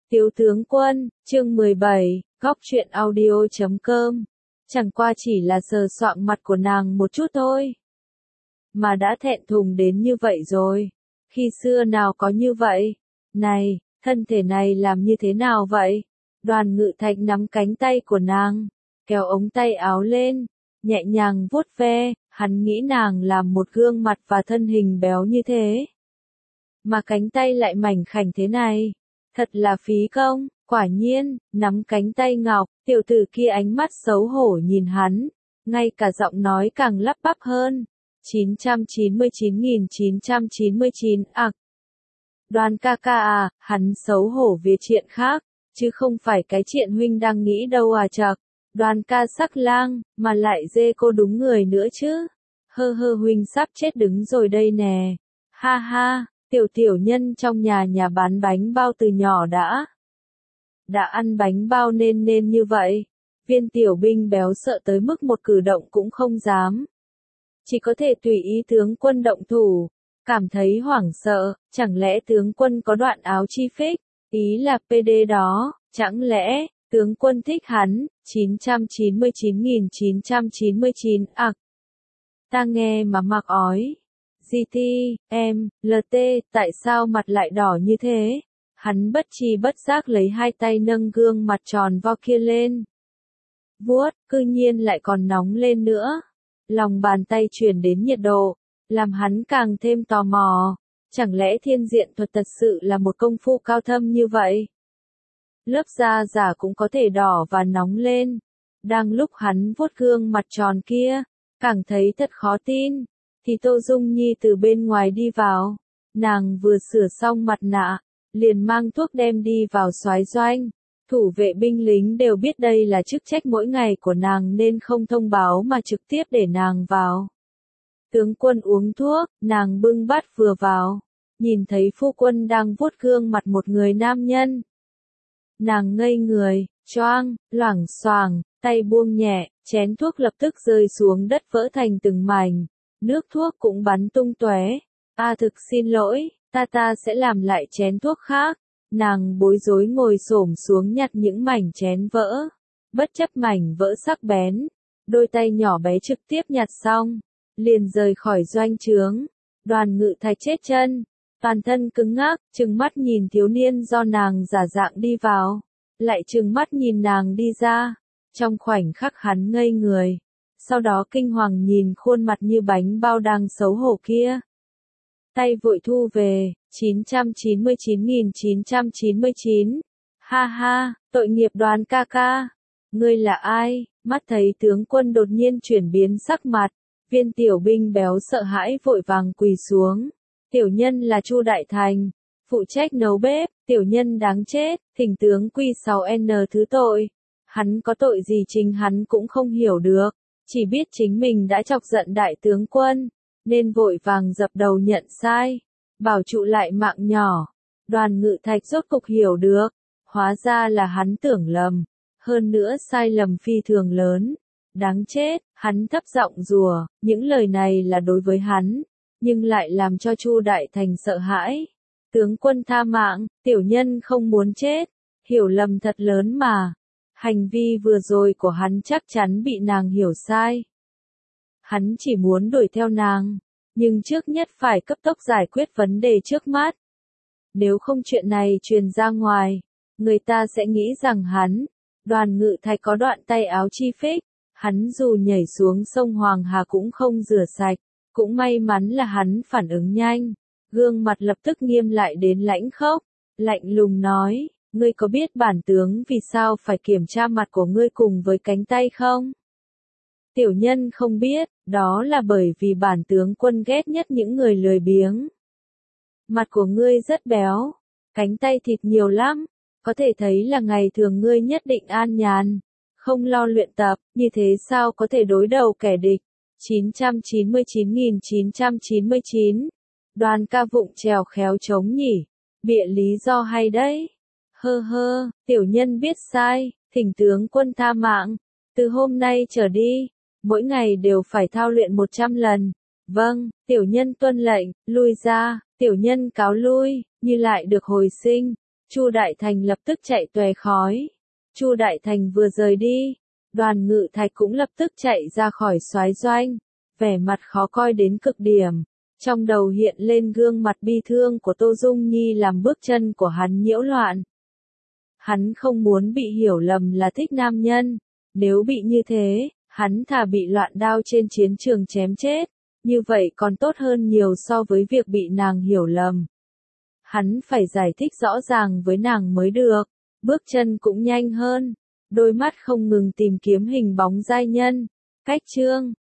Tiếu tướng quân, chương 17, góc truyện audio.com. Chẳng qua chỉ là sờ soạng mặt của nàng một chút thôi, mà đã thẹn thùng đến như vậy rồi. Khi xưa nào có như vậy? Này, thân thể này làm như thế nào vậy? Đoàn Ngự Thạch nắm cánh tay của nàng, kéo ống tay áo lên, nhẹ nhàng vuốt ve. Hắn nghĩ nàng làm một gương mặt và thân hình béo như thế, mà cánh tay lại mảnh khảnh thế này, thật là phí công. Quả nhiên, nắm cánh tay ngọc, tiểu tử kia ánh mắt xấu hổ nhìn hắn, ngay cả giọng nói càng lắp bắp hơn. 999.999 ặc. Đoàn ca ca à, hắn xấu hổ vì chuyện khác, chứ không phải cái chuyện huynh đang nghĩ đâu à chậc. Đoàn ca sắc lang, mà lại dê cô đúng người nữa chứ. Hơ hơ, huynh sắp chết đứng rồi đây nè. Ha ha, tiểu nhân trong nhà bán bánh bao từ nhỏ đã ăn bánh bao nên như vậy. Viên tiểu binh béo sợ tới mức một cử động cũng không dám, chỉ có thể tùy ý tướng quân động thủ. Cảm thấy hoảng sợ, chẳng lẽ tướng quân có đoạn áo chi phích, ý là PD đó, chẳng lẽ tướng quân thích hắn? 999.999 ặc. Ta nghe mà mặc ói. GT, em, LT, tại sao mặt lại đỏ như thế? Hắn bất tri bất giác lấy hai tay nâng gương mặt tròn vo kia lên. Vuốt, cư nhiên lại còn nóng lên nữa. Lòng bàn tay truyền đến nhiệt độ, làm hắn càng thêm tò mò. Chẳng lẽ thiên diện thuật thật sự là một công phu cao thâm như vậy? Lớp da giả cũng có thể đỏ và nóng lên. Đang lúc hắn vuốt gương mặt tròn kia, càng thấy thật khó tin, thì Tô Dung Nhi từ bên ngoài đi vào. Nàng vừa sửa xong mặt nạ, liền mang thuốc đem đi vào soái doanh. Thủ vệ binh lính đều biết đây là chức trách mỗi ngày của nàng nên không thông báo mà trực tiếp để nàng vào. Tướng quân uống thuốc, nàng bưng bát vừa vào, nhìn thấy phu quân đang vuốt gương mặt một người nam nhân. Nàng ngây người, choang, loảng xoảng, tay buông nhẹ, chén thuốc lập tức rơi xuống đất vỡ thành từng mảnh, nước thuốc cũng bắn tung tóe. Thực xin lỗi, ta sẽ làm lại chén thuốc khác. Nàng bối rối ngồi xổm xuống nhặt những mảnh chén vỡ, bất chấp mảnh vỡ sắc bén, đôi tay nhỏ bé trực tiếp nhặt xong, liền rời khỏi doanh trướng. Đoàn Ngự Thạch chết chân, toàn thân cứng ngắc, trừng mắt nhìn thiếu niên do nàng giả dạng đi vào, lại trừng mắt nhìn nàng đi ra. Trong khoảnh khắc hắn ngây người, sau đó kinh hoàng nhìn khuôn mặt như bánh bao đang xấu hổ kia. Tay vội thu về. 999.999. Ha ha, tội nghiệp Đoàn ca ca. Ngươi là ai? Mắt thấy tướng quân đột nhiên chuyển biến sắc mặt, viên tiểu binh béo sợ hãi vội vàng quỳ xuống. Tiểu nhân là Chu Đại Thành, phụ trách nấu bếp. Tiểu nhân đáng chết, thỉnh tướng Q6N thứ tội. Hắn có tội gì chính hắn cũng không hiểu được, chỉ biết chính mình đã chọc giận đại tướng quân, nên vội vàng dập đầu nhận sai, bảo trụ lại mạng nhỏ. Đoàn Ngự Thạch rốt cục hiểu được, hóa ra là hắn tưởng lầm, hơn nữa sai lầm phi thường lớn. Đáng chết, hắn thấp giọng rủa, những lời này là đối với hắn, nhưng lại làm cho Chu Đại Thành sợ hãi. Tướng quân tha mạng, tiểu nhân không muốn chết, hiểu lầm thật lớn mà. Hành vi vừa rồi của hắn chắc chắn bị nàng hiểu sai. Hắn chỉ muốn đuổi theo nàng, nhưng trước nhất phải cấp tốc giải quyết vấn đề trước mắt. Nếu không chuyện này truyền ra ngoài, người ta sẽ nghĩ rằng hắn, Đoàn Ngự Thạch có đoạn tay áo chi phích. Hắn dù nhảy xuống sông Hoàng Hà cũng không rửa sạch, cũng may mắn là hắn phản ứng nhanh, gương mặt lập tức nghiêm lại đến lãnh khốc, lạnh lùng nói, ngươi có biết bản tướng vì sao phải kiểm tra mặt của ngươi cùng với cánh tay không? Tiểu nhân không biết, đó là bởi vì bản tướng quân ghét nhất những người lười biếng. Mặt của ngươi rất béo, cánh tay thịt nhiều lắm, có thể thấy là ngày thường ngươi nhất định an nhàn, không lo luyện tập, như thế sao có thể đối đầu kẻ địch. 999.999. Đoàn ca vụng trèo khéo trống nhỉ, bịa lý do hay đấy. Hơ hơ, tiểu nhân biết sai, thỉnh tướng quân tha mạng, từ hôm nay trở đi, mỗi ngày đều phải thao luyện 100 lần. Vâng, tiểu nhân tuân lệnh, lui ra, tiểu nhân cáo lui, như lại được hồi sinh. Chu Đại Thành lập tức chạy tòe khói. Chu Đại Thành vừa rời đi, Đoàn Ngự Thạch cũng lập tức chạy ra khỏi soái doanh, vẻ mặt khó coi đến cực điểm. Trong đầu hiện lên gương mặt bi thương của Tô Dung Nhi làm bước chân của hắn nhiễu loạn. Hắn không muốn bị hiểu lầm là thích nam nhân, nếu bị như thế, hắn thà bị loạn đao trên chiến trường chém chết, như vậy còn tốt hơn nhiều so với việc bị nàng hiểu lầm. Hắn phải giải thích rõ ràng với nàng mới được, bước chân cũng nhanh hơn, đôi mắt không ngừng tìm kiếm hình bóng giai nhân. Cách chương